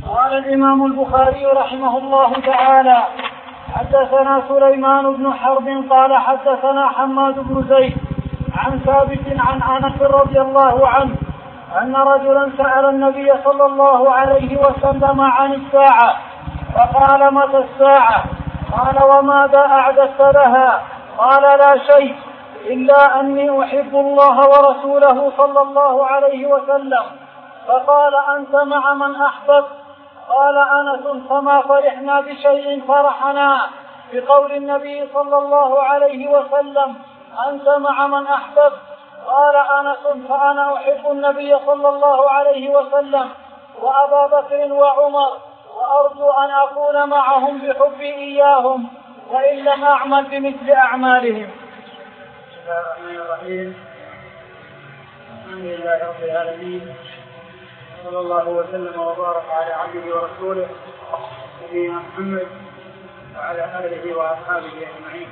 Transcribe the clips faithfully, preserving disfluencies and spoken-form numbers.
قال الإمام البخاري رحمه الله تعالى: حدثنا سليمان بن حرب قال حدثنا حماد بن زيد عن ثابت عن أنس رضي الله عنه أن رجلا سأل النبي صلى الله عليه وسلم عن الساعة فقال: متى الساعة؟ قال: وماذا أعددت لها؟ قال: لا شيء إلا أني أحب الله ورسوله صلى الله عليه وسلم. فقال: أنت مع من أحببت؟ قال أنس: فما فرحنا بشيء فرحنا بقول النبي صلى الله عليه وسلم: أنت مع من أحببت. قال أنس: فأنا أحب النبي صلى الله عليه وسلم وأبا بكر وعمر وأرجو أن أكون معهم بحبي إياهم وإن لم أعمل بمثل أعمالهم. بسم الله الرحمن الرحيم. الحمد لله رب العالمين، صلى الله وسلم وبارك على عبده ورسوله نبينا محمد وعلى آله وأصحابه أجمعين.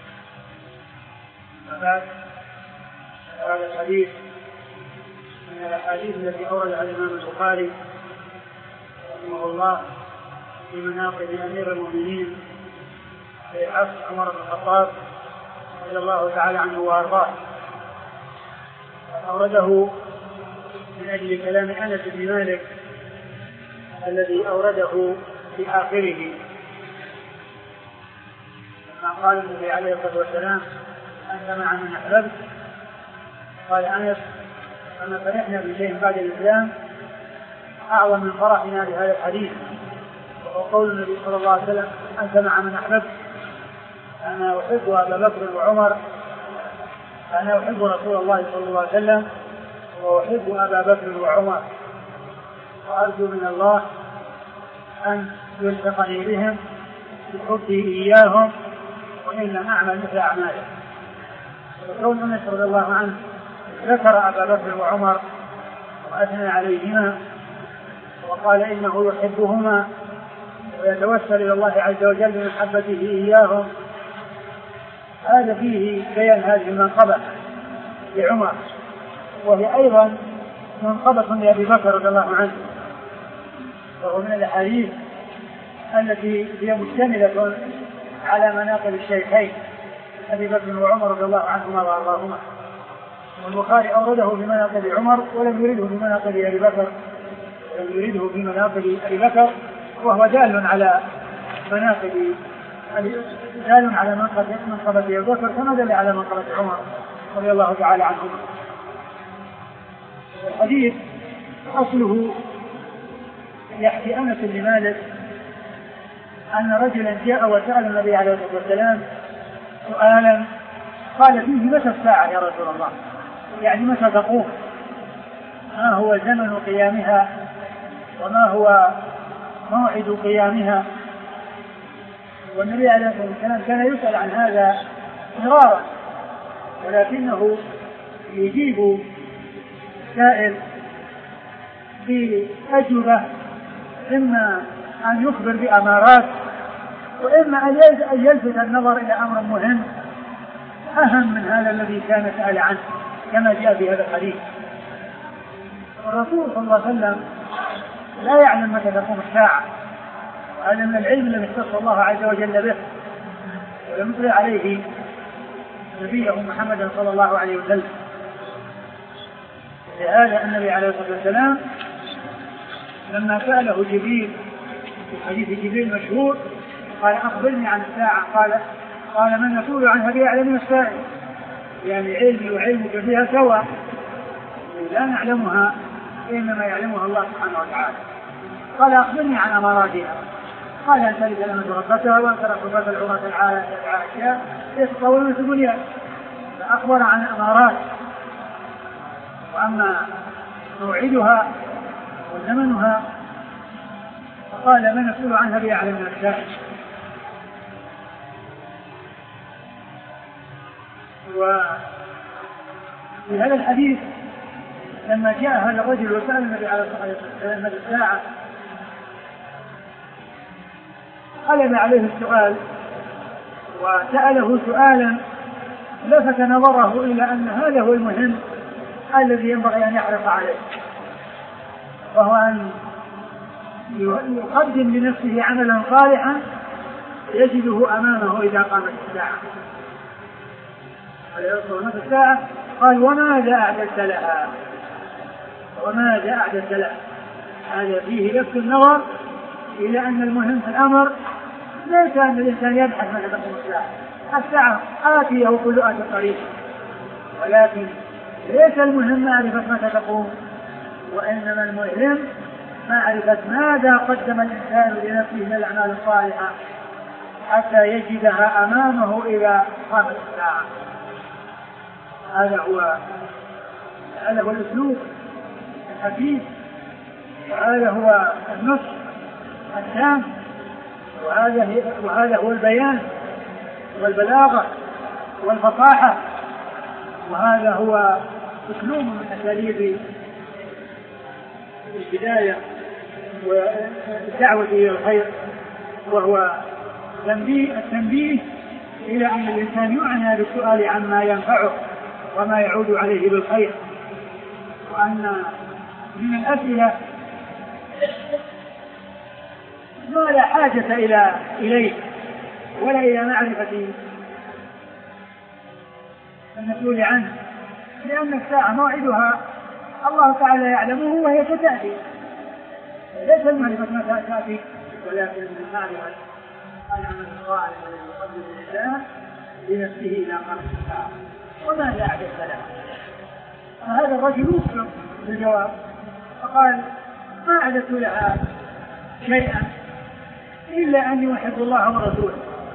وبعد، هذا الحديث من الأحاديث التي أوردها الإمام البخاري رحمه الله في مناقب أمير المؤمنين في عصر عمر بن الخطاب رضي الله تعالى عنه وأرضاه. أورده من أجل كلام أنس بن مالك الذي أورده في آخره لما قال النبي عليه الصلاة والسلام: أنت مع من أحببت. قال أنس: أما فرحنا بشيء بعد الإسلام أعظم من فرحنا بهذا الحديث، وهو قول النبي صلى الله عليه وسلم: أنت مع من أحببت. أنا أحب أبا بكر وعمر، أنا أحب رسول الله صلى الله عليه وسلم وأحب أبا بكر وعمر، وأرجو من الله أن يلحقني بهم بحبه إياهم وإن لم أعمل مثل أعماله. وكون أنس رضي الله عنه ذكر أبا بكر وعمر وأثنى عليهما وقال إنه يحبهما ويتوسل إلى الله عز وجل بمحبته إياهم، هذا فيه بيان هذه المنقبة لعمر، وهي أيضا منقبة لأبي بكر رضي الله عنه، وهو من الأحاديث التي هي مشتملة على مناقب الشيخين أبي بكر وعمر رضي الله عنهما وأرضاهما. والبخاري أورده في مناقب عمر ولم يرده في مناقب أبي بكر، ولم يرده في مناقب أبي بكر، وهو دال على مناقب دال على منقبة أبي بكر كما دل على منقبة عمر رضي الله تعالى عنهما. الحديث أصله يحكي أنس بن مالك أن رجلا جاء وسأل النبي عليه الصلاة والسلام سؤالا قال فيه: متى الساعة يا رسول الله؟ يعني متى تقوم؟ ما هو زمن قيامها وما هو موعد قيامها؟ والنبي عليه الصلاة والسلام كان يسأل عن هذا مرارا، ولكنه يجيب سائل بأجوبة إما أن يخبر بأمارات وإما أن يلفت النظر إلى أمر مهم أهم من هذا الذي كان سأل عنه، كما جاء في هذا الحديث. الرسول صلى الله عليه وسلم لا يعلم متى تقوم الساعة، وهذا من العلم الذي اختص الله عز وجل به، ولم يطلع عليه نبيه محمد صلى الله عليه وسلم. لهذا النبي عليه الصلاة والسلام لما سأله جبريل في حديث جبريل مشهور قال: أخبرني عن الساعة. قال قال من يقول عنها بأعلم السائل، يعني علمي وعلمك فيها سواء، لا نعلمها إنما يعلمها الله سبحانه وتعالى. قال: أخبرني عن أماراتها. قال: أن تلد الأمة ربتها وأن ترى حفاة العراة العاشياء يتطاولون في البنيان. فأخبر عن أمارات، وأما موعدها وزمنها فقال: من يقول عنها بأعلم من السائل. وفي هذا الحديث لما جاء هذا الرجل وسأل النبي عليه الصلاة والسلام مدى الساعة قلب عليه السؤال وسأله سؤالا لفت نظره إلى أن هذا هو المهم الذي ينبغي أن يحرص عليه، وهو أن يقدم لنفسه عملا صالحا يجده أمامه إذا قامت الساعة. قامت الساعة قال وماذا أعددت لها وماذا أعددت لها. هذا فيه لفت النظر إلى أن المهم في الأمر ليس أن الإنسان يبحث متى تقوم الساعة. الساعة آتية وكل آتي قريب، ولكن ليس المهم معرفة متى تقوم، وإنما المهم معرفة ماذا قدم الإنسان لنفسه من الأعمال الصالحة حتى يجدها أمامه إذا قامت الساعة. هذا هو هذا هو الأسلوب الحكيم، وهذا هو النص التام، وهذا وهذا هو البيان والبلاغة والفصاحة، وهذا هو أسلوب من أساليب البداية والدعوة إلى الخير، وهو التنبيه إلى أن الإنسان يعنى بالسؤال عما ينفعه وما يعود عليه بالخير، وأن من الأسئلة ما لا حاجة إلى إليه ولا إلى معرفة المسؤول عنه، لأن الساعة موعدها الله تعالى يعلمه وهي ستأتي، ليس المعرفة متى تأتي ولكن المعرفة العمل الصالح الذي يقدم الإنسان لنفسه إلى قامت الساعة وماذا أعددت له. فهذا الرجل يسلم بالجواب فقال ما أعددت لها شيئا إلا أن يحب الله ورسوله.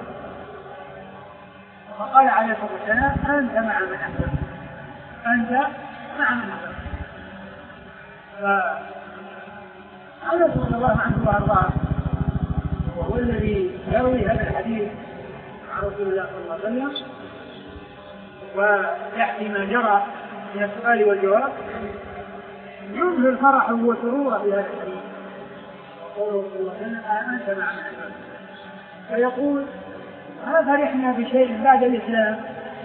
فقال عليه الصلاة والسلام أنت مع من أحببت أنت مع من أحببت. فأنا رضي الله عنه وأرضاه وهو الذي يروي هذا الحديث عن رسول الله صلى الله عليه وسلم ويحكي ما جرى من السؤال والجواب، يظهر فرحه وسروره بهذا الحديث. وقوله صلى الله عليه وسلم أنت مع من أحببت، فيقول ما فرحنا بشيء بعد الإسلام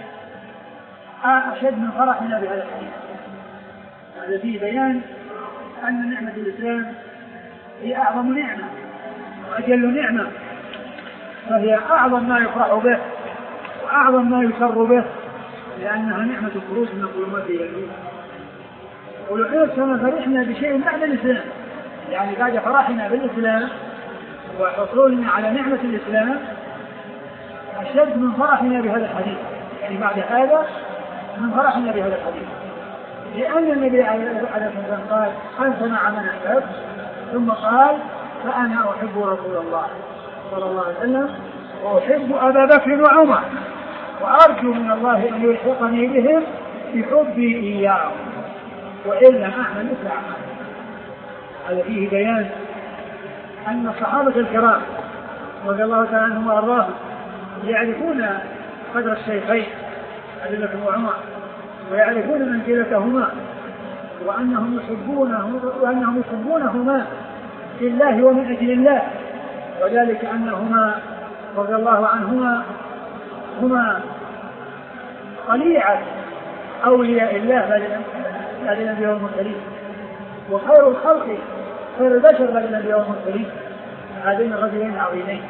أشد من فرحنا بهذا الحديث. هذا فيه بيان أن نعمة الإسلام هي أعظم نعمة وأجل نعمة، فهي أعظم ما يفرح به وأعظم ما يسر به، لأنها نعمة الخروج من الظلمات إلى النور. ولحيث ما فرحنا بشيء بعد الإسلام، يعني بعد فرحنا بالإسلام وحصولنا على نعمة الإسلام أشد من فرحنا بهذا الحديث، يعني بعد هذا من فرحنا بهذا الحديث، لأن النبي عليه الصلاة والسلام قال أنت مع من أحببت، ثم قال فأنا أحب رسول الله صلى الله عليه وسلم وأحب أبا بكر وعمر وأرجو من الله أن يلحقني بهم بحبي إياهم وإن لم أعمل مثل أعمال. هذا فيه بيان أن الصحابة الكرام رضي الله تعالى عنهم وأرضاهم يعرفون قدر الشيخين أبي بكر وعمر ويعرفون منزلتهما وأنهم يحبونه وأنهم يحبونهما في الله ومن أجل الله، وذلك أنهما رضي الله عنهما هما طليعة أولياء الله بعد الأنبياء والمرسلين، وخير الخلق خير البشر بعد الأنبياء والمرسلين، هذين الرجلين العظيمين.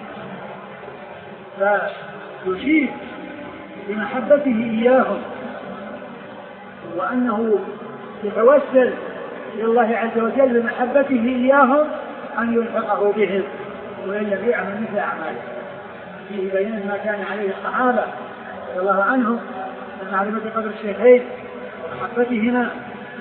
فيشير بمحبته إياهم وأنه يتوسل إلى الله عز وجل بمحبته إياهم أن يلحقه بهم وإن لم يعمل مثل أعماله. فيه بيان ما كان عليه الصحابة رضي الله عنهم من معرفة قدر الشيخين ومحبتهما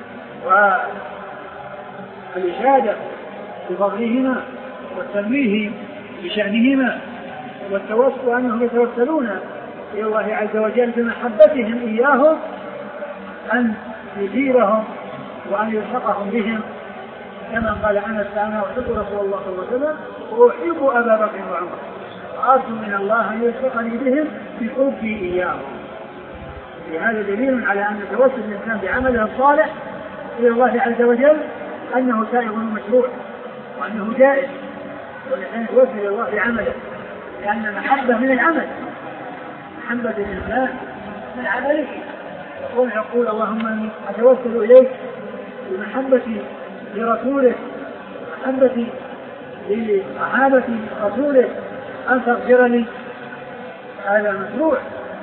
والإشادة بفضلهما والتنويه بشأنهما والتوسل أنهم يتوسلون إلى الله عز وجل بمحبتهم إياهم أن يجيرهم وأن يلحقهم بهم، كما قال أنس أنا أحب رسول الله صلى الله عليه وسلم وأحب أبا بكر وعمر وأرجو من الله أن يلحقني بهم بحبي إياهم. هذا دليل على أن توسل الإنسان بعمله الصالح إلى الله عز وجل أنه سائغ مشروع وأنه جائز، والإنسان يتوسل إلى الله بعمله لأن المحبة من العمل، محبة الإنسان من عمله. يقول يقول اللهم أني أتوسل إليك بمحبتي لرسولك محبتي لصحابة رسوله أن تغفر لي، هذا مشروع.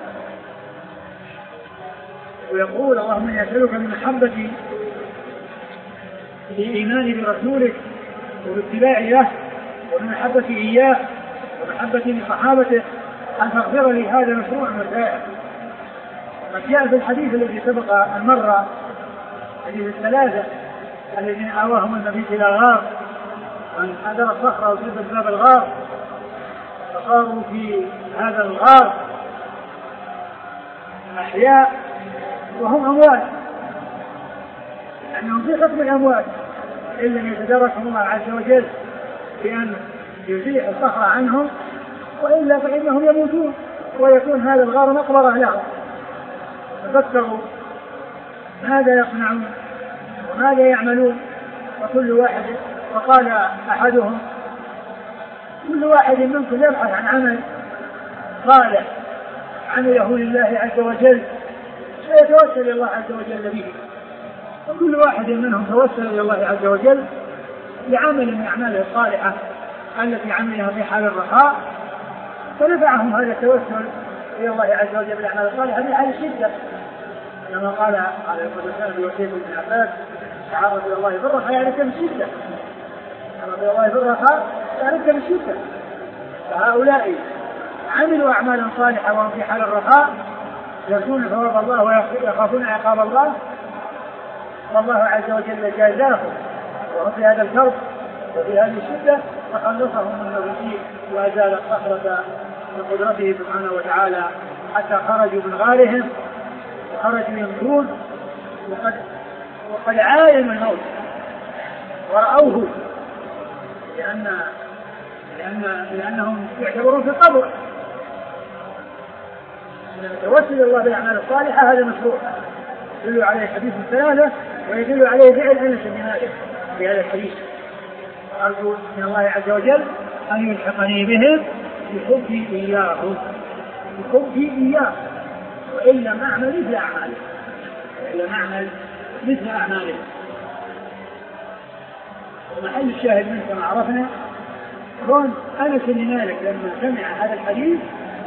ويقول اللهم إني أسألك من محبتي لإيماني برسولك وباتباعي له، ومن محبتي إياه ومحبتي لصحابته أن تغفر لي، هذا مشروع وسائل. وقد جاء في الحديث الذي سبق المرة، حديث الثلاثة الذين آواهم النبي إلى غار، وأن حضر الصخرة وسد باب الغار، فصاروا في هذا الغار أحياء وهم أموات، لأنهم في حكم الأموات إن لم يتدركهم الله عز وجل بأن يزيح الصخرة عنهم، وإلا فإنهم يموتون ويكون هذا الغار مقبرة لهم. ففكروا ماذا يصنعون وماذا يعملون، وكل واحد وقال أحدهم كل واحد منكم يبحث عن عمل صالح عمله لله عز وجل فيتوسل إلى الله عز وجل به، وكل واحد منهم توسل إلى الله عز وجل لعمل من أعماله الصالحة التي عملها في حال الرخاء، فنفعهم هذا التوسل إلى الله عز وجل بالأعمال الصالحة في حال الشدة، كما قال عليه الصلاة والسلام بوصية ابن عباس: تعرض إلى الله في الرخاء يعني بالشدة، تعرض إلى الله في الرخاء يعني بالشدة. فهؤلاء عملوا أعمالا صالحة وهم في حال الرخاء يرجون ثواب الله ويخافون عقاب الله، والله عز وجل جازاهم وهم في هذا الكرب وفي هذه الشدة فخلصهم من الرجيم وأزال الصخرة بقدرته سبحانه وتعالى حتى خرجوا من غارهم وخرجوا يمشون وقد وقد عاينوا الموت ورأوه، لأن لأن لأنهم يعتبرون في القبر. توسل الله بالأعمال الصالحة هذا مشروع يدل عليه حديث الثلاثة ويدل عليه فعل أنس بن مالك في هذا الحديث. أرجو من الله عز وجل أن يلحقني بهم بحبي إياه بحبي إياه وإن لم أعمل مثل أعماله وإن لم أعمل مثل أعماله. ومحل الشاهد منه كما عرفنا كون أنس بن مالك لما سمع هذا الحديث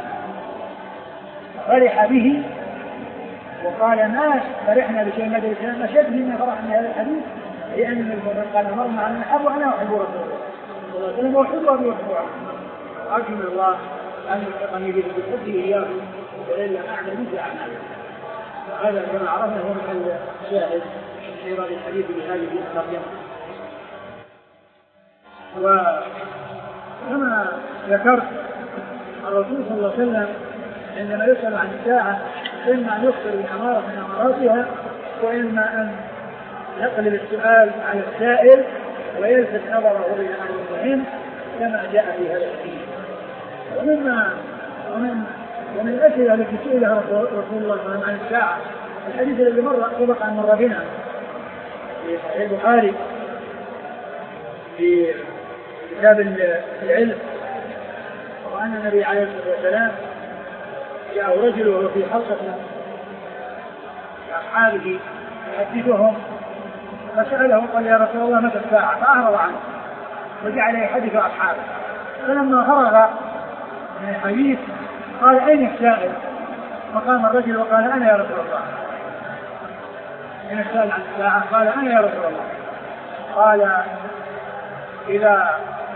فرح به وقال: ما فرحنا بشيء من الإسلام أشد مما فرحنا بهذا الحديث، لأن النبي صلى الله عليه وسلم قال: مرنا على الحب وأنا أحب رسول الله صلى الله عليه وسلم وأحب أبي وأحبه. أرجو من الله أن يلحقني به بحبه إياه وإلا أعمل مثل أعماله. وهذا كما عرفنا هو محل الشاهد في هذا الحديث بهذه الترجمة. وكما ذكرت الرسول صلى الله عليه وسلم عندما يسأل عن الساعة إما أن يخبر بأمارة من أماراتها وإما أن يقلب السؤال على السائل ويلفت نظره إلى أمر مهم كما جاء في هذا الحديث. ومما ومن ومن الأسئلة التي سئلها رسول الله صلى الله عليه وسلم عن الساعة الحديث الذي مر سبق أن مر بنا في صحيح البخاري في كتاب العلم، وأن النبي عليه الصلاة والسلام جاء رجل وهو في حلقة أصحابه يحدثهم فسأله قال: يا رسول الله متى الساعة؟ فأعرض عنه وجعل يحدث أصحابه. فلما فرغ من الحديث قال: أين السائل؟ فقام الرجل وقال: أنا يا رسول الله. أين السائل عن الساعة؟ قال: أنا يا رسول الله. قال: إذا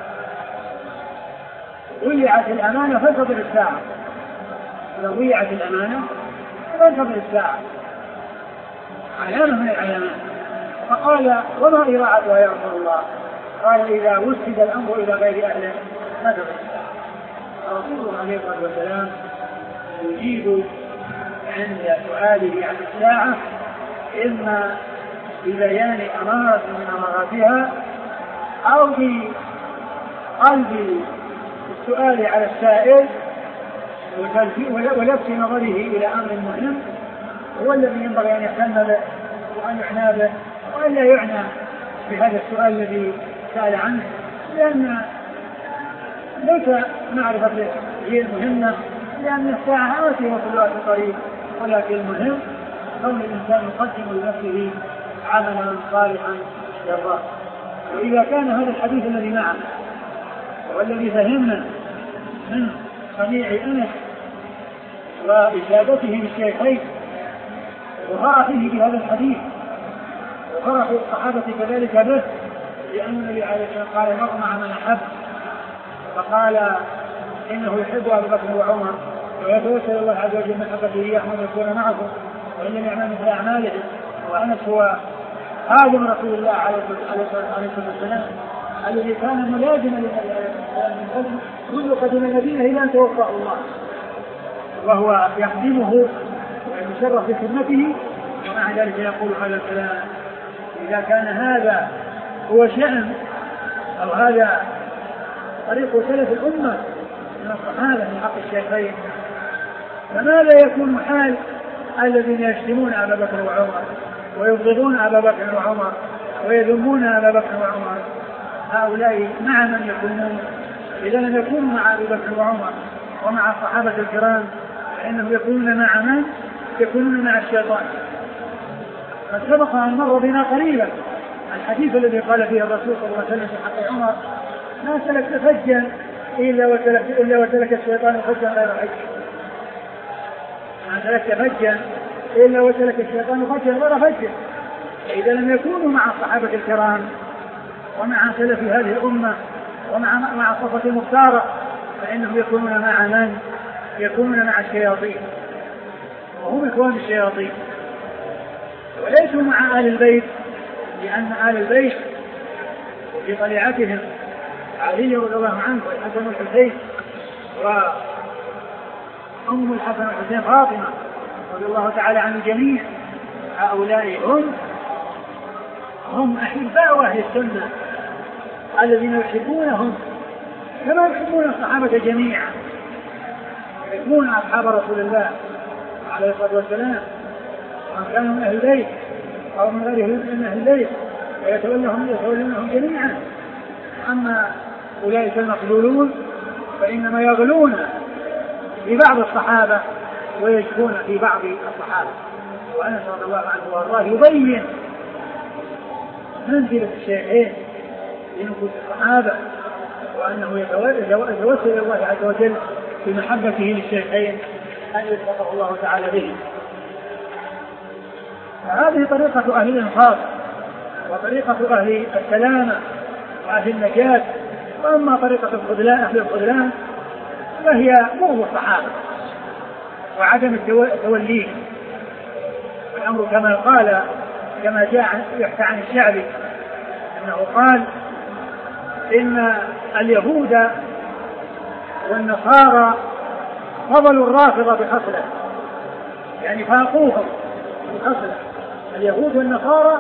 ضيعت الأمانة فانتظر الساعة، إذا ضيعت الأمانة فانتظر الساعة، علامة من العلامات. فقال: وما إضاعتها يا رسول الله؟ قال: إذا وسد الأمر إلى غير أهله فانتظر الساعة. الرسول عليه الصلاة والسلام يجيب عند سؤاله عن الساعة إما ببيان أمارة من أماراتها أو بقلب السؤال على السائل ولفت نظره إلى أمر مهم هو الذي ينبغي أن يهتم به وأن يعنى به وأن لا يعنى بهذا السؤال الذي سأل عنه، لأن ليس معرفة هي المهمة، لأن الساعة آتية وكل آتي قريب، ولكن المهم كون الإنسان يقدم لنفسه عملا صالحا يرضاه. وإذا كان هذا الحديث الذي معه والذي فهمنا من صنيع أنس وإجابته للشيخين وفرحه بهذا الحديث وفرح الصحابة كذلك به، لأن النبي عليه الصلاة والسلام قال المرء مع من أحب، فقال إنه يحب أبي بكر وعمر ويتوسل الله عز وجل من حبته إياهم أن يكون معكم وإن لم يعمل مثل أعماله. وأنس هو خادم رسول الله عليه الصلاة والسلام الذي كان ملازما منذ قدم المدينة إلى أن توفاه الله، وهو يخدمه ويتشرف بخدمته، ومع ذلك يقول هذا الكلام. إذا كان هذا هو شأن أو هذا طريق سلف الأمة من الصحابة من حق الشيخين، فماذا يكون حال الذين يشتمون أبا بكر وعمر ويبغضون أبا بكر وعمر ويذمون أبا بكر وعمر؟ هؤلاء مع من يكونون؟ إذا لم يكونوا مع أبي بكر وعمر ومع الصحابة الكرام فإنهم يكونون مع من؟ يكونون مع الشيطان. قد سبق أن مر بنا قليلا الحديث الذي قال فيه الرسول صلى الله عليه وسلم في حق عمر: ما سلكت فجا إلا وسلك إلا وسلك الشيطان فجا غير حج. ما سلكت فجا إلا وسلك الشيطان فجا غير حج. إذا لم يكونوا مع الصحابة الكرام ومع سلف هذه الأمة ومع مع الصفة المختارة فإنهم يكونون مع من؟ يكونون مع الشياطين، وهم إخوان الشياطين، وليسوا مع آل البيت، لأن آل البيت في طليعتهم علي رضي الله عنه والحسن والحسين وأم الحسن والحسين فاطمة رضي الله تعالى عن الجميع، هؤلاء هم هم أحباء أهل السنة الذين يحبونهم كما يحبون الصحابة جميعا، يحبون أصحاب رسول الله عليه الصلاة والسلام ومن كانوا من أهل البيت أو من غيرهم من أهل البيت ويتولهم يتولونهم جميعا. أما أولئك المقبولون فإنما يغلون في بعض الصحابة ويشكون في بعض الصحابة. وأنس رضي الله عنه وارضاه يبين منزلة الشيخين لنفوس الصحابة، وأنه يتوسل إلى الله عز وجل بمحبته للشيخين أن يلحقه الله تعالى به. فهذه طريقة أهل الإنصاف وطريقة أهل السلامة وأهل النجاة. وأما طريقة الخذلان أهل الخذلان فهي بغض الصحابة وعدم التوليه. الأمر كما قال كما جاء يحكى عن الشعبي أنه قال إن اليهود والنصارى فضلوا الرافضة بخصلة، يعني فاقوهم بخصلة. اليهود والنصارى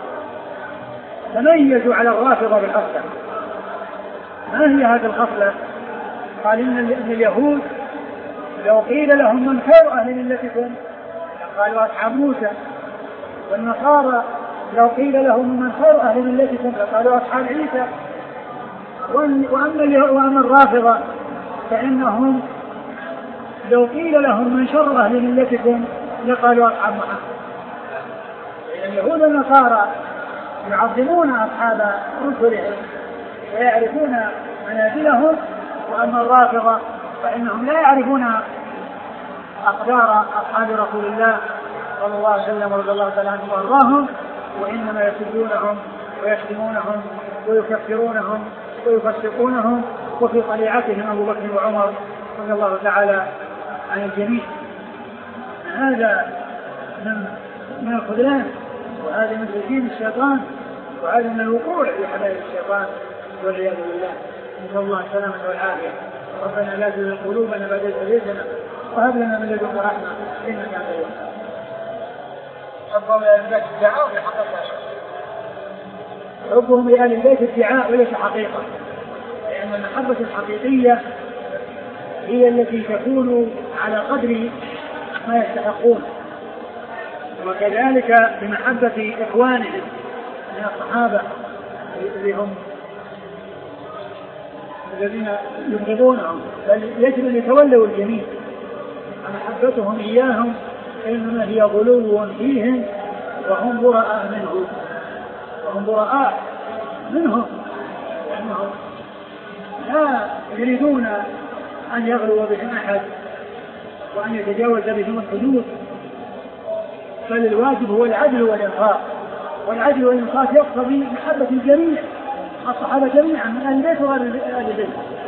تميزوا على الرافضة بالخصلة. ما هي هذه الخصلة؟ قال إن اليهود لو قيل لهم من خير أهل ملتكم قالوا أصحاب موسى، والنصارى لو قيل لهم من خير أهل ملتكم قالوا أصحاب عيسى. وأما الرافضة فإنهم لو قيل لهم من شر أهل ملتكم لقالوا أصحاب محمد. اليهود والنصارى يعظمون أصحاب رسلهم ويعرفون منازلهم، وأما الرافضة فإنهم لا يعرفون أقدار أصحاب رسول الله صلى الله عليه وسلم ورضي الله تعالى عنهم وأرضاهم، وإنما يسبونهم ويشتمونهم ويكفرونهم ويفسقونهم، وفي طليعتهم أبو بكر وعمر رضي الله تعالى عن الجميع. هذا من من الخذلان، وهذا من تزيين الشيطان، وهذا من الوقوع في حبال الشيطان والعياذ بالله. نسأل الله السلامة والعافية. ربنا لا تزغ قلوبنا بعد إذ هديتنا وهب لنا من لدنك رحمة إنك أنت الوهاب. حبهم لآل البيت ادعاء وليس حقيقة. حبهم لآل البيت ادعاء وليس حقيقة، لأن المحبة الحقيقية هي التي تكون على قدر ما يستحقون، وكذلك بمحبة إخوانهم من الصحابة الذين هم الذين يبغضونهم، بل يجب أن يتولوا الجميع. محبتهم إياهم إنما هي غلو فيهم، وهم براء منهم وهم براء منهم لأنهم لا يريدون أن يغلو بهم أحد وأن يتجاوز بهم الحدود، بل الواجب هو العدل والإنصاف، والعدل والإنصاف يقتضي محبة الجميع، الصحابة جميعا من أهل البيت وغير أهل البيت.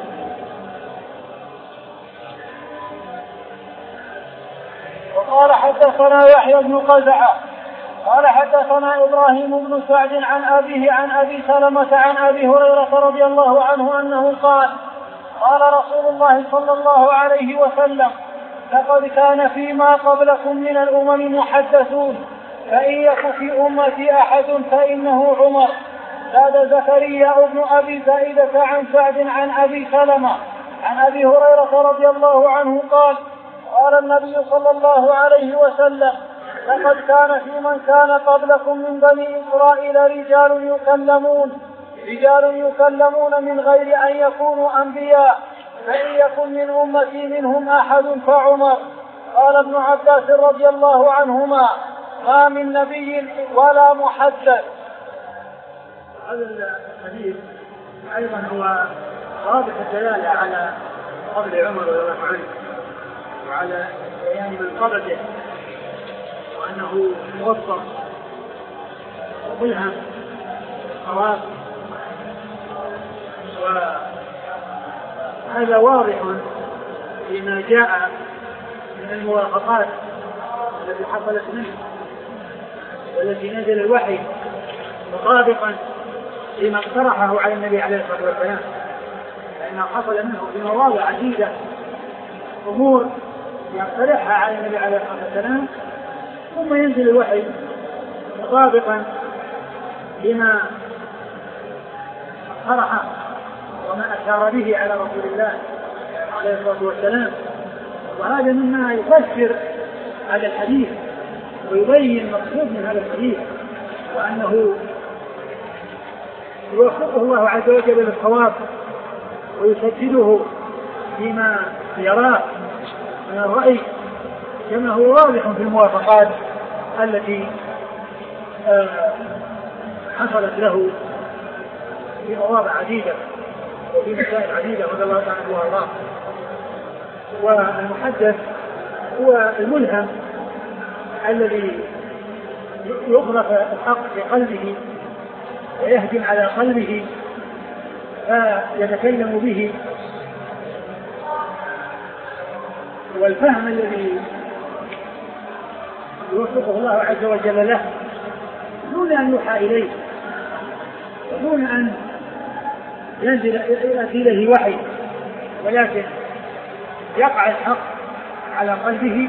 وقال حدثنا يحيى بن قزعة قال حدثنا إبراهيم بن سعد عن أبيه عن أبي سلمة عن أبي هريرة رضي الله عنه أنه قال قال رسول الله صلى الله عليه وسلم لقد كان فيما قبلكم من الأمم محدثون فإن يك في أمتي أحد فإنه عمر. زاد زكريا بن أبي زائدة عن سعد عن أبي سلمة عن أبي هريرة رضي الله عنه قال قال النبي صلى الله عليه وسلم لقد كان في من كان قبلكم من بني إسرائيل رجال يكلمون رجال يكلمون من غير أن يكونوا أنبياء فإن يكن من أمتي منهم أحد فعمر. قال ابن عباس رضي الله عنهما ما من نبي ولا محدث. هذا الحديث أيضا هو واضح الدلالة على فضل عمر رضي الله عنه وعلى بيان من قبله وأنه موفق وملهم خواص، وهذا واضح فيما جاء من الموافقات التي حصلت منه والتي نزل الوحي مطابقا لما اقترحه على النبي عليه الصلاة والسلام، لأنه حصل منه في مواضع عديدة أمور يقترحها على النبي عليه الصلاة والسلام ثم ينزل الوحي مطابقا لما اقترحه وما أشار به على رسول الله عليه الصلاة والسلام. وهذا مما يفسر هذا الحديث ويبين المقصود من هذا الحديث، وأنه يوفقه الله عز وجل للصواب ويسدده فيما يراه من الرأي كما هو واضح في الموافقات التي حصلت له في مواضع عديدة وفي مسائل عديدة رضي الله تعالى عنه وارضاه. والمحدث هو الملهم الذي يغرف الحق في قلبه ويهجم على قلبه فيتكلم به، والفهم الذي يوفقه الله عز وجل له دون أن يوحى إليه ودون أن ينزل إليه وحي، ولكن يقع الحق على قلبه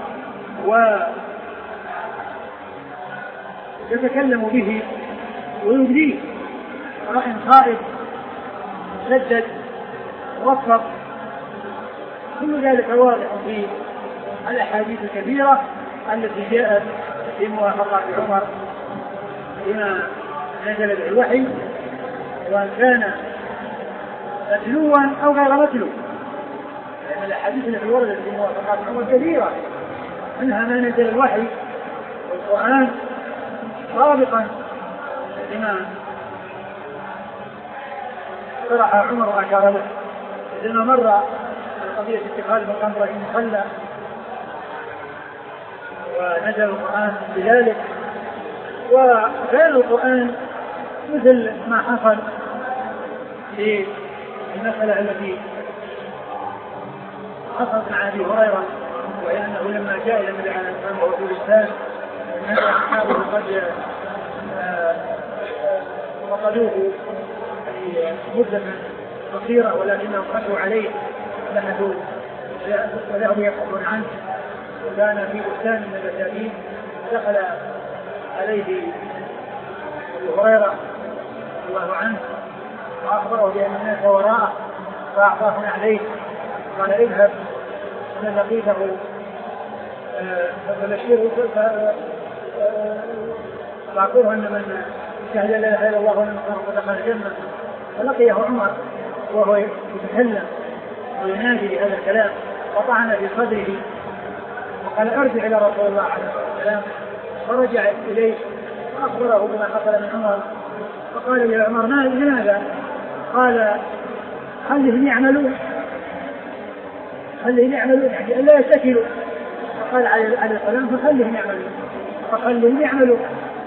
ويتكلم به ويبديه رأي صائب مسدد موفق. كل ذلك واضح في الأحاديث الكثيرة التي جاءت في موافقة عمر بما نزل به الوحي، وأن كان متلوا أو غير متلو، لأن الأحاديث التي وردت في موافقات عمر كثيرة، منها ما نزل الوحي والقرآن سابقا لما شرح عمر وأشار له. عندما مر قضية اتخاذ مقام إبراهيم مصلى ونزل القرآن بذلك، وكان القرآن مثل ما حصل في المسألة التي حصلت مع أبي هريرة، وهي أنه لما جاء إلى النبي عليه الصلاة والسلام وهو في الإسلام أن أصحابه قد وقدوه في مدة قصيرة ولكنهم خشوا عليه بحثوا وذهبوا يبحثون عنه، وكان في بستان من البساتين دخل عليه أبو هريرة الله عنه وأخبره بأن الناس وراءه فأعطاه عليه قال اذهب إن لقيته فبشره فأعطوه أن من شهد لا إله إلا الله ومن دخل الجنة. فلقيه عمر وهو يتكلم وينادي بهذا الكلام وطعن في صدره وقال ارجع إلى رسول الله عليه الصلاة والسلام، فرجع إليه وأخبره بما حصل من عمر. فقال يا عمر لماذا؟ قال خلهم يعملون خلهم يعملون يعني لا يتكلوا. فقال عليه السلام فخلهم يعملون فخلهم يعملون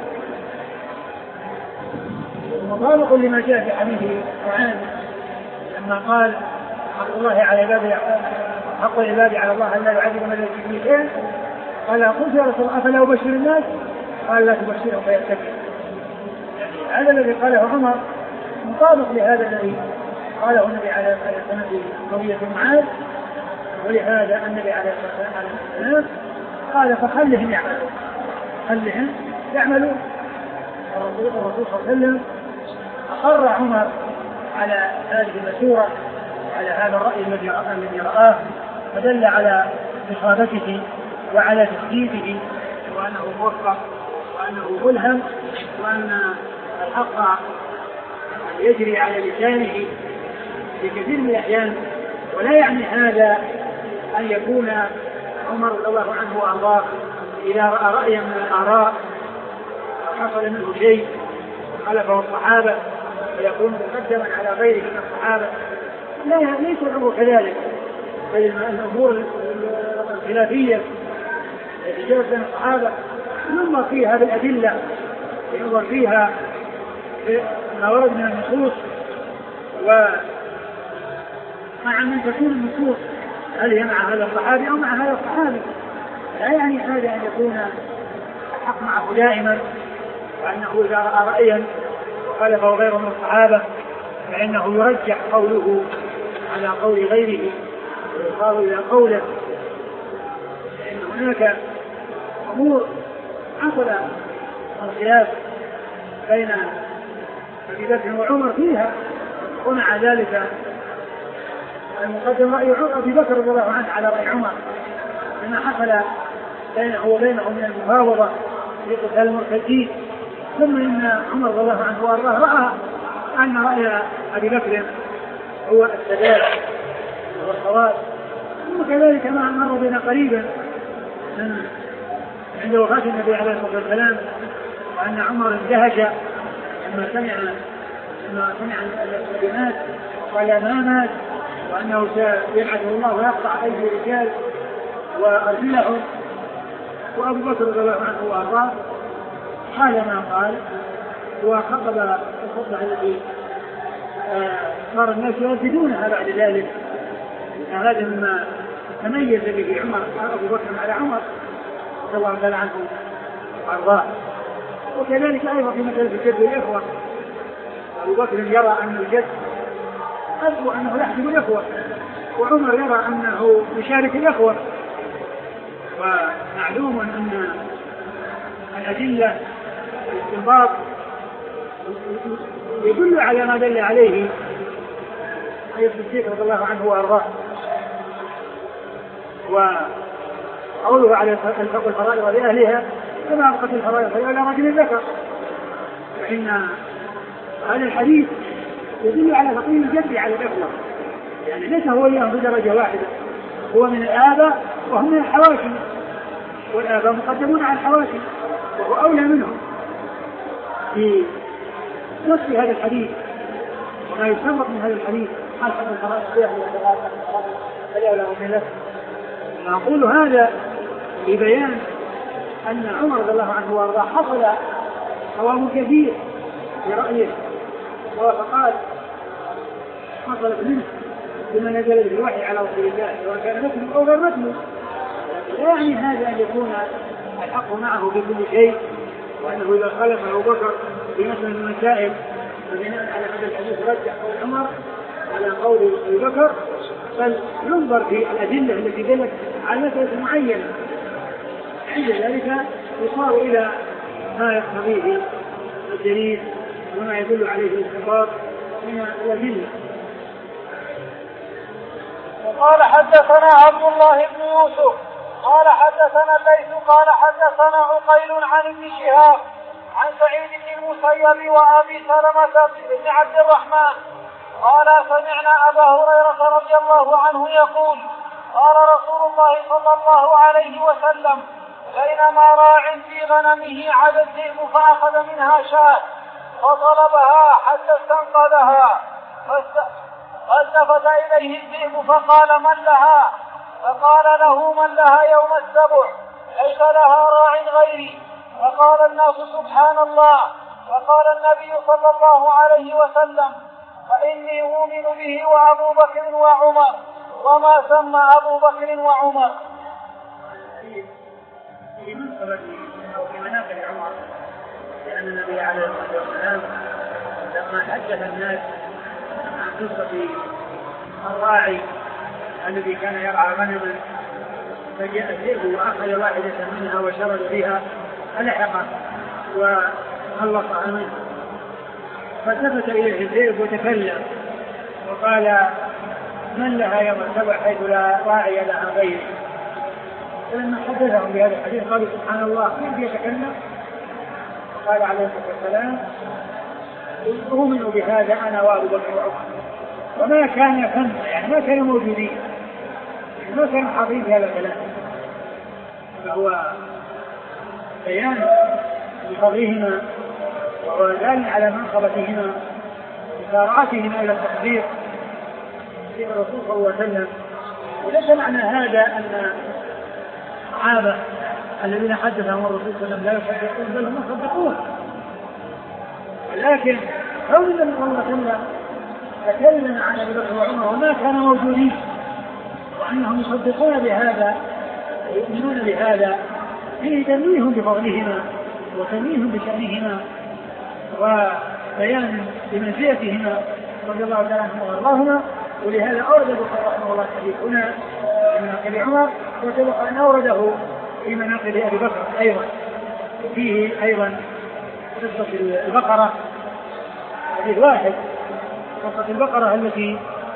مطابق لما جاء في حديث معاذ لما قال حق الله على عباده حق العباد على الله ان لا يعذب من لا يشرك به قال قلت يا رسول الله افلا ابشر الناس قال لا تبشرهم فيتكلوا. يعني هذا الذي قاله عمر مطابق لهذا الذي قاله النبي عليه الصلاه والسلام في قضيه معاذ. ولهذا النبي عليه الصلاه والسلام قال فخلهم يعملون خلهم يعملون. الرسول صلى الله عليه وسلم أقر عمر على هذه المشورة على هذا الرأي الذي رآه فدل على إصابته وعلى تسديده وأنه موفق وأنه ملهم وأن الحق يجري على لسانه في كثير من الأحيان. ولا يعني هذا أن يكون عمر رضي الله عنه وأرضاه إذا رأى رأيا من الآراء حصل منه شيء خلفه الصحابة فيكون مقدما على غيره من الصحابة. لا ليس الأمر كذلك بل الأمور الخلافية التي جاءت بين الصحابة ينظر فيها بالأدلة ينظر فيها ما ورد من النصوص ومع من تكون النصوص هل هي مع هذا الصحابي أو مع هذا الصحابي. لا يعني هذا أن يكون الحق معه دائما وأنه إذا رأى رأيا وخالفه غيره من الصحابة فإنه يرجح قوله على قول غيره ويقال إلى قوله. لأن هناك أمور حصل الخلاف بين أبي بكر وعمر فيها ومع ذلك المقدم رأي أبي بكر رضي الله عنه على رأي عمر لما حصل بينه وبينه من المفاوضة في قتال المرتدين. ثم إن عمر رضي الله عنه وأرضاه رأى أن رأي أبي بكر هو السداد والصواب. ثم كذلك ما مر بنا قريبا من عند وفاة النبي عليه الصلاة والسلام وأن عمر اندهش لما سمع لما سمع الكلمات وقال ما مات وأنه سيبعثه الله ويقطع أيدي الرجال وأرجلهم. وأبو بكر رضي الله عنه وأرضاه قال ما قال وخطب الخطبة التي صار الناس يرددونها بعد ذلك. هذا مما تميز به عمر أبو بكر على عمر رضي الله تعالى عنه وأرضاه. وكذلك أيضا في مسألة الجد والإخوة أبو بكر يرى أن الجد أصبح أنه يحجب الإخوة وعمر يرى أنه يشارك الإخوة. ومعلوم أن الأدلة الاستنباط يدل على ما دل عليه أي الصديق رضي الله عنه وأرضاه. وقوله على الحق الفرائض لأهلها كما أبقت الفرائض على رجل ذكر. فإن هذا الحديث يدل على تقييم الجد على الإخوة يعني ليس هو إياه بدرجة واحدة هو من الآباء وهم من الحواشي والآباء مقدمون على الحواشي وهو أولى منهم في نص هذا الحديث وما يستنبط من هذا الحديث حال حق الفرائض فلا من له. نقول هذا لبيان أن عمر رضي الله عنه وارضاه حصل صواب كثير في رأيه وقال حصلت منه بما نزل بالوحي على رسول الله سواء كان مثله أو غير مثله. لا يعني هذا أن يكون الحق معه في كل شيء وأنه إذا خالف أبو بكر في مثل المسائل فبناء على هذا الحديث رجح قول عمر على قول أبي بكر بل ينظر في الأدلة التي دلت على مسألة معينة عند ذلك يصار إلى ما يقتضيه الدليل وما يدل عليه الاستنباط من الأدلة. وقال حدثنا عبد الله بن يوسف قال حدثنا الليث قال حدثنا عقيل عن ابن شهاب عن سعيد بن المسيب وأبي سلمة بن عبد الرحمن قال سمعنا أبا هريرة رضي الله عنه يقول قال رسول الله صلى الله عليه وسلم بينما راع في غنمه عدا الذئب فأخذ منها شاة فطلبها حتى استنقذها فالتفت إليه الذئب فقال من لها؟ فقال له من لها يوم السبع ليس لها راع غيري. فقال الناس سبحان الله. فقال النبي صلى الله عليه وسلم فإني أؤمن به وأبو بكر وعمر. وما سمى أبو بكر وعمر. في منقبة أو في مناقب عمر لأن النبي عليه الصلاة والسلام لما حدث الناس عن قصة الراعي الذي كان يرعى غنما فجاء الذئب وأخذ واحدة منها وشرد بها فلحقه وخلصها منه، فالتفت إليه الذئب وتكلم وقال من لها يوم السبع حيث لا راعي لها غيري. فلما حدثهم بهذا الحديث قالوا سبحان الله كيف يتكلم؟ قال عليه الصلاة والسلام أؤمن بهذا أنا وأبو بكر وعمر. وما كان يفهم يعني ما كانوا موجودين، ما كانوا حاضرين في هذا الكلام، فهو بيان لفضلهما وهو دال على منقبتهما وسارعتهما إلى التقدير في الرسول صلى الله عليه وسلم. وليس معنى هذا أن الصحابة الذين حدثهم الرسول صلى الله عليه وسلم لا يصدقون بل هم يصدقون، ولكن كون النبي صلى الله عليه وسلم تكلم عن ابي بكر وعمر وما كانوا موجودين وانهم يصدقون بهذا ويؤمنون بهذا فيه تنويه بفضلهما وتنويه بشأنهما وبيان بمنزلتهما رضي الله تعالى عنهما وارضاهما. ولهذا اورد البخاري رحمه الله الحديث هنا في مناقب عمر وسبق ان اورده في مناقب ابي بكر ايضا. فيه ايضا قصة البقرة حديث واحد، قصة البقرة التي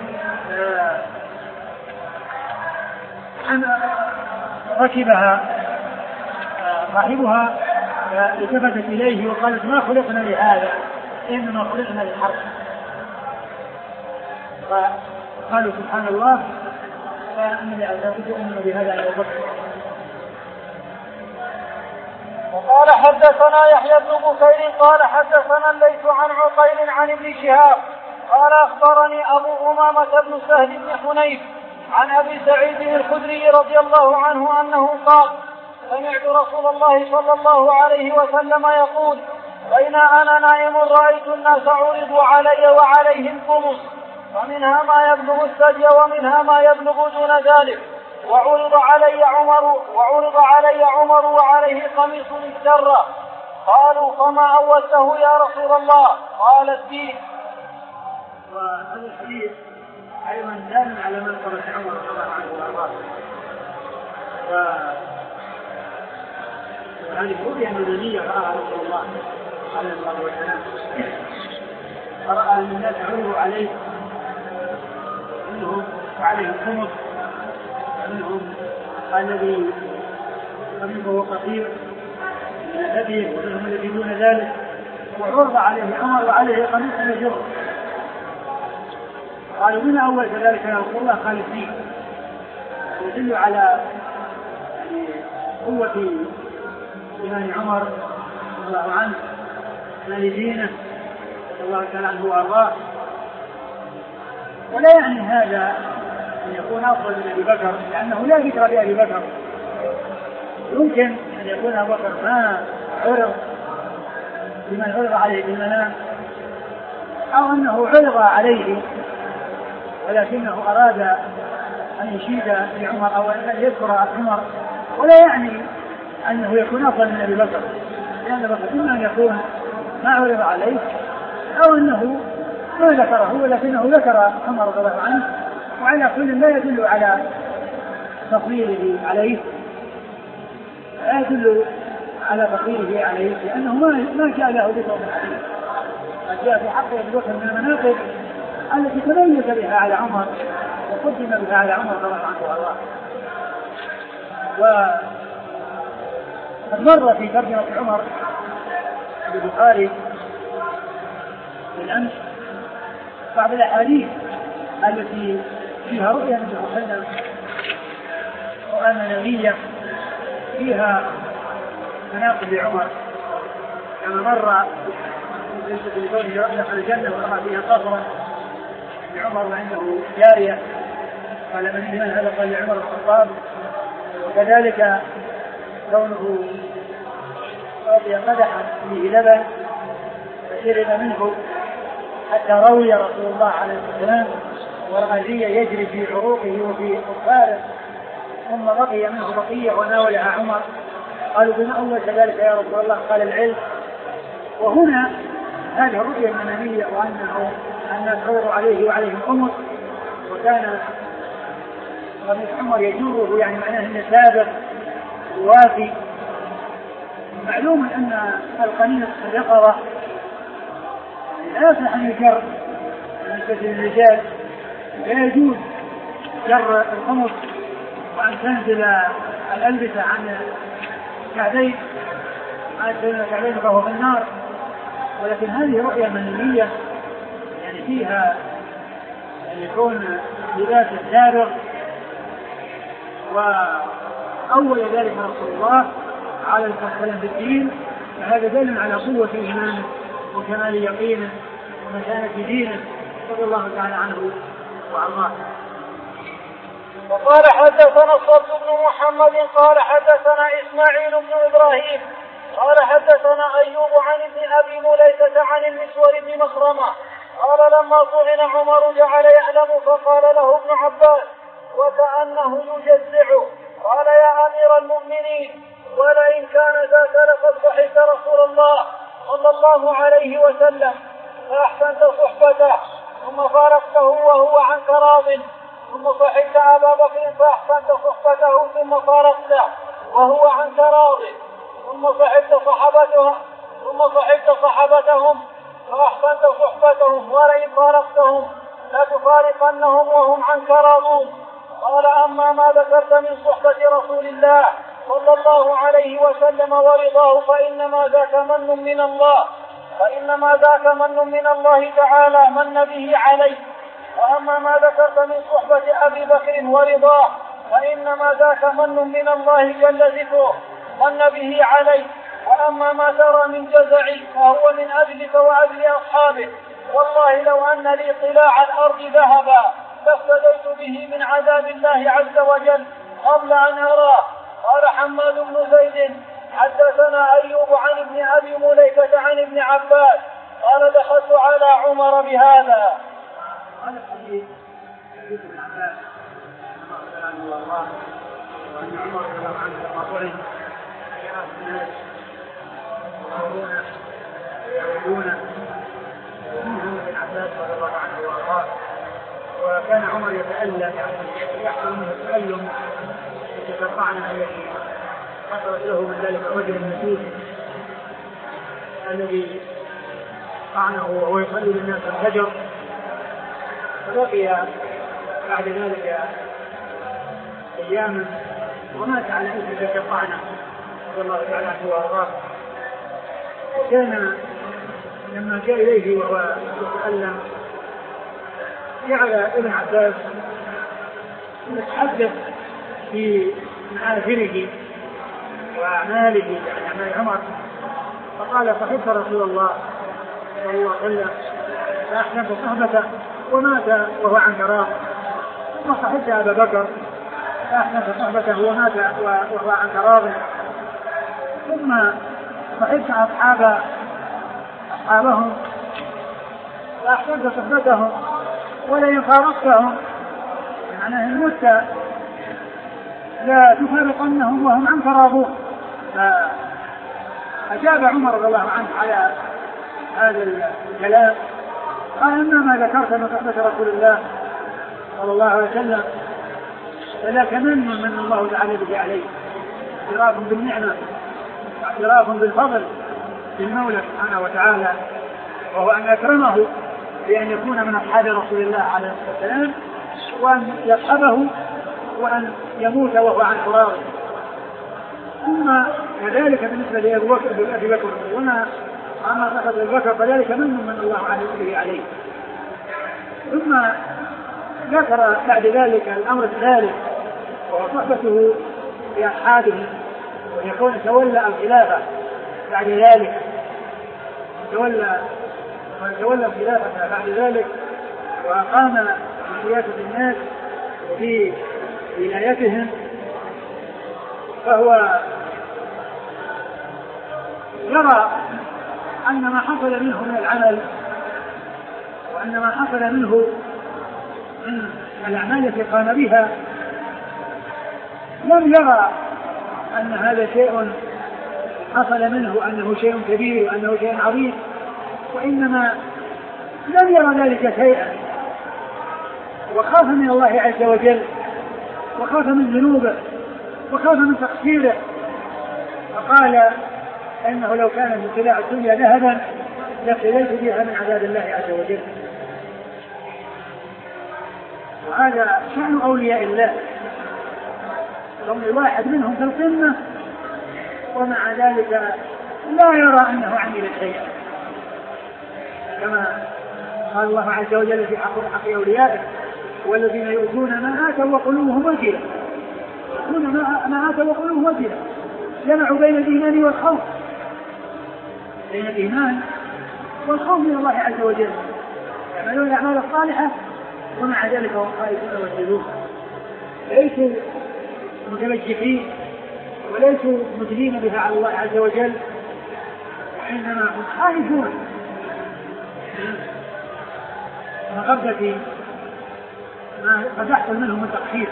ركبها صاحبها التفتت إليه وقالت ما خلقنا لهذا إنما خلقنا للحرب. فقالوا سبحان الله فأنني أعتقد أن بهذا أبو بكر. وقال حدثنا يحيى بن بكير قال حدثنا الليث عن عقيل عن ابن شهاب قال أخبرني أبو أمامة بن سهل بن حنيف عن أبي سعيد الخدري رضي الله عنه أنه قال سمعت رسول الله صلى الله عليه وسلم يقول بين أنا نائم رأيت الناس عرضوا علي وعليهم قمص فمنها ما يبلغ الثدي ومنها ما يبلغ دون ذلك وعرض علي عمر وعرض علي عمر وعليه قميص السر. قالوا فما أولته يا رسول الله؟ قال الدين. وهذا الحديث أيضا دال على منقبة عمر رضي الله عنه وأرضاه. وهذه رؤيا مدنية رآها رسول الله عليه الصلاة والسلام، فرأى أن الناس عرضوا عليه منهم وعليهم قمص منهم الذي قميصه قصير من الهدي ومنهم الذي دون ذلك وعرض عليه عمر وعليه قميص يجر. قالوا من أول كذلك يا رسول الله؟ قال الدين. يدل على قوة إيمان عمر رضي الله عنه إيمان دينه رضي الله تعالى عنه وأرضاه. ولا يعني هذا أن يكون أفضل من أبي بكر لأنه لا ذكر لأبي بكر. يمكن أن يكون أبو بكر ما عرض بمن عرض عليه بالمنام أو أنه عرض عليه ولكنه أراد أن يشيد لعمر أو أن يذكر عمر. ولا يعني أنه يكون أفضل من أبي بكر لأن بكر إما أن يكون ما عرض عليه أو أنه ما ذكره ولكنه ذكر عمر رضي الله عنه. وعلى كل لا يدل على تفضيله عليه لا يدل على تفضيله عليه لأنه ما ما جاء له ذكر من الحديث. ما جاء في حق أبي بكر من المناقب التي تميز بها على عمر وقدم بها على عمر رضي الله عنه وارضاه. وقد مر في ترجمة عمر في البخاري بالأمس بعض الأحاديث التي فيها رؤيا النبي صلى الله عليه وسلم وأن نبيا فيها مناقب عمر كما مر في الجنة دخل الجنة ورأى فيها قصرا لعمر وعنده جارية، قال من من هذا؟ قال لعمر بن الخطاب. وكذلك كونه أعطي قدحا فيه لبن فشرب منه حتى روي رسول الله عليه الصلاة والسلام ورأى يجري في عروقه وفي أظفاره، ثم بقي منه بقية وناولها عمر. قالوا بما أول كذلك يا رسول الله؟ قال العلم. وهنا هذه الرؤية المنامية وأنه الناس عرضوا عليه وعليهم أمر، وكان قميص عمر يجره، يعني معناه أنه سابق وافي. معلوم أن القميص اليقظة لا يصح أن يجر بالنسبة للرجال، لا يجوز جر القمص وأن تنزل الألبسة عن الكعبين، عن الكعبين فهو في النار. ولكن هذه رؤية منامية يعني فيها يعني يكون لباس السابق، وأول ذلك رسول الله عليه الصلاة والسلام بالدين، فهذا دليل على قوة إيمانه وكمال يقينه ومكانة دينه رضي الله تعالى عنه وعرضاه. وقال حدثنا الصلت بن محمد قال حدثنا إسماعيل بن إبراهيم قال حدثنا أيوب عن ابن أبي مليكة عن المسور بن مخرمة قال لما طعن عمر جعل يعلم فقال له ابن عباس وكأنه يجزعه قال يا أمير المؤمنين ولئن كان ذاك لقد صحبت رسول الله صلى الله عليه وسلم فأحسنت صحبته ثم فارقته وهو عنك راض، ثم صحبت أبا بكر فأحسنت صحبته ثم فارقته وهو عنك راض، ثم صحبت صحبته ثم صحبت صحبتهم فأحسنت صحبتهم ولئن فارقتهم لتفارقنهم وهم عنك راضون. قال أما ما ذكرت من صحبة رسول الله صلى الله عليه وسلم ورضاه فإنما ذاك من من الله فإنما ذاك من من الله تعالى من به عليه. وأما ما ذكرت من صحبة أبي بكر ورضاه فإنما ذاك من من الله جل ذكره من به عليه. وأما ما ترى من جزعي فهو من أجلك وأجل أصحابك، والله لو أن لي طلاع الأرض ذهبا لافتديت به من عذاب الله عز وجل قبل أن أراه. قال حماد بن زيد حدثنا أيوب عن ابن أبي مليكة عن ابن عباس قال دخلت على عمر بهذا. هذا الحديث حديث ابن عباس رضي الله عنه وأن عمر رضي الله عنه لما طعن جاء الناس يقولون يقولون منهم ابن عباس رضي الله عنه وأرضاه، وكان عمر يتألم يعني يحصل منه التألم يتقطعنا الذي حصلت له من ذلك الرجل النسيب الذي طعنه وهو يصلي للناس الفجر، فبقي بعد ذلك أياما ومات على إثر ذلك الطعنة رضي الله تعالى عنه وأرضاه. وكان لما جاء إليه وهو يتألم جعل ابن عباس يتحدث في معافره وأعماله يعني أعمال عمر، فقال صحبت رسول الله صلى الله عليه وسلم فأحسنت صحبته ومات وهو عن كرام، ثم صحبت أبا بكر فأحسنت صحبته ومات وهو عن كرام، ثم صحبت أصحاب أصحابهم فأحسنت صحبتهم ولئن فارقتهم معناه الموت لا تفارقنهم وهم عنك راضون. فأجاب عمر رضي الله عنه على هذا الكلام قال أما ما ذكرت من صحبة رسول الله صلى الله عليه وسلم فذاك من من الله تعالى به عليه، اعتراف بالنعمة واعتراف بالفضل للمولى سبحانه وتعالى، وهو أن أكرمه بأن يكون من أصحاب رسول الله عليه الصلاة والسلام وأن يصحبه وأن يموت وهو عن تراب. ثم كذلك بالنسبة لأبي بكر وما أما صحبة أبي بكر فذلك من من الله عليه عليه. ثم ذكر بعد ذلك الأمر الثالث وهو صحبته لأصحابه ويكون تولى الخلافة بعد ذلك تولى تولى الخلافة بعد ذلك وأقام سياسة الناس في ولايتهم، فهو يرى أن ما حصل منه من العمل وأن ما حصل منه من الأعمال التي قام بها لم يرى أن هذا شيء حصل منه أنه شيء كبير وأنه شيء عظيم، وإنما لم يرى ذلك شيئا، وخاف من الله عز وجل وخاف من ذنوبه وخاف من تقصيره، فقال إنه لو كان في ابتلاع الدنيا ذهبا لافتديت بها من عذاب الله عز وجل. وهذا شأن أولياء الله، ثم الواحد منهم في القمة ومع ذلك لا يرى أنه عمل شيئا، كما قال الله عز وجل في حق حق أوليائه: والذين يؤتون ما آتوا وقلوبهم وجلة، يؤتون ما آتوا وقلوبهم وجلة، جمعوا بين الإيمان والخوف، بين الإيمان والخوف من الله عز وجل، يعملون الأعمال الصالحة ومع ذلك هم خائفون وجلون، ليسوا متمجحين وليسوا مدلين بها على الله عز وجل، وإنما هم خائفون مغبة ما قد يحصل منهم من تقصير.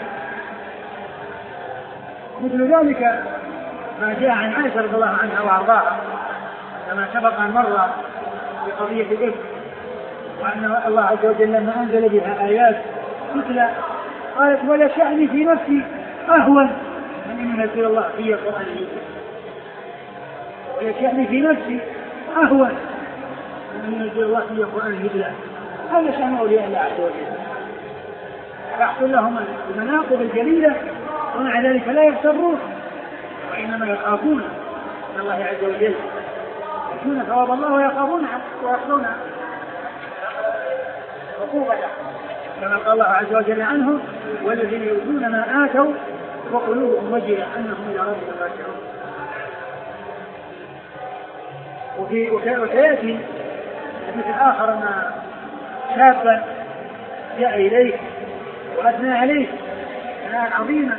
مثل ذلك ما جاء عن عائشة رضي الله عنها وأرضاها كما سبق أن مر بقضية الإفك، وأن الله عز وجل لما أنزل بها آيات تتلى قالت: ولا شأني في نفسي أهون من أن ينزل الله في القرآن يتلى، ولا شأني في نفسي أهون من أن ينزل الله في القرآن يتلى. هذا شأن أولياء الله عز وجل، يحصل لهم المناقب الجليلة ومع ذلك لا يغترون، وإنما يخافون من الله عز وجل، يخشون ثواب الله ويخافون ويخشون عقوبته، كما قال الله عز وجل عنهم: والذين يؤتون ما آتوا وقلوبهم وجلة أنهم إلى ربهم راجعون. وفي وسيأتي حديث آخر أن شابا جاء إليه وأثنى عليه ثناء عظيما،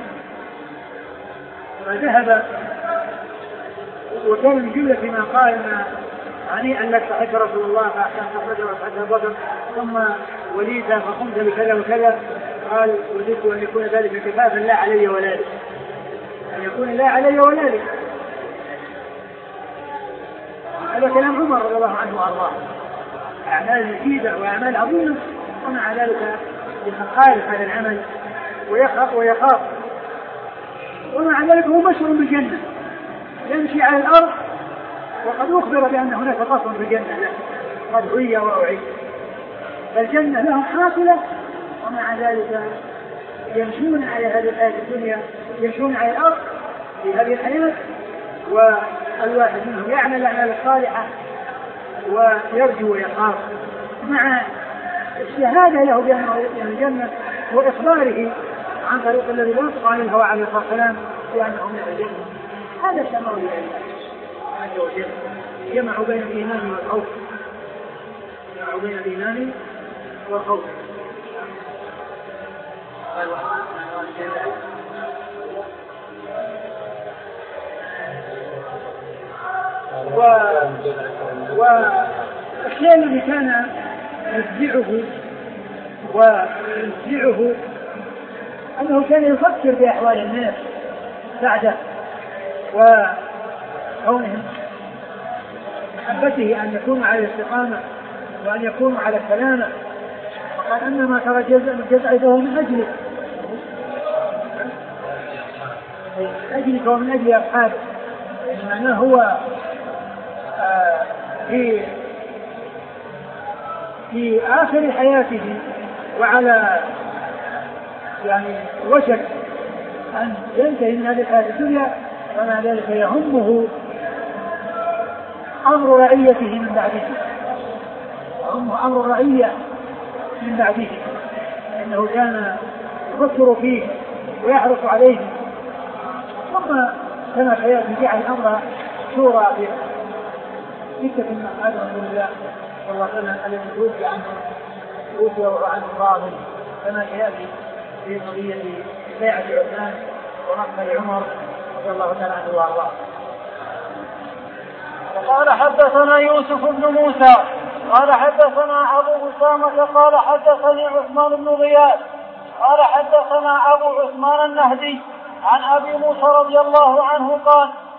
فذهب وكان من جملة ما قال: هنيئا لك صحيح رسول الله فأحسنت الرجل وصحيح البطن ثم وليت فقمت بكذا وكذا. قال: وددت أن يكون ذلك كفافا لا علي ولا لي، أن يكون لا علي ولا لي. هذا كلام عمر رضي الله عنه وأرضاه، أعمال مفيدة وأعمال عظيمة، ومع ذلك يخالف هذا العمل ويخاف ويخاف، ومع ذلك هو مشهور بالجنة، يمشي على الأرض وقد أخبر بأن هناك قصر في الجنة قد عي وأعي، فالجنة لهم حاصلة، ومع ذلك يمشون على هذه الحياة الدنيا، يمشون على الأرض في هذه الحياة، والواحد منهم يعمل الأعمال الصالحة ويرجو ويخاف مع الشهادة له بأنه الجنة وإخباره عن طريق الذي لا يطلق عن الهوى عليه الصلاة والسلام بأنه من الجنة. هذا شمال الله عز وجل، جمع بين الإيمان والخوف، جمع بين الإيمان والخوف. و والشيء الذي كان يفزعه ويفزعه أنه كان يفكر بأحوال الناس بعده وكونهم محبته أن يكونوا على الاستقامة وأن يكونوا على السلامة، وقال: أنما ترى جزعي فهو من أجلك أجلك ومن أجل أصحابك، معناه هو آه في في آخر حياته وعلى يعني وشك أن ينتهي من هذه الحياة الدنيا، ومع ذلك يهمه أمر رعيته من بعده، يهمه أمر الرعية من بعده، إنه كان يفكر فيه ويحرص عليه، ثم كما سيأتي جعل الأمر شورى في ستة من أصحاب رسول الله صلى الله عليه وسلم الذي توفي عنه أوتي عنه باطل كما يأتي في قضية بيعة عثمان ومقتل عمر رضي الله تعالى عنه وارضاه. وقال حدثنا يوسف بن موسى قال حدثنا أبو أسامة قال حدثني عثمان بن غياث قال حدثنا أبو عثمان النهدي عن أبي موسى رضي الله عنه قال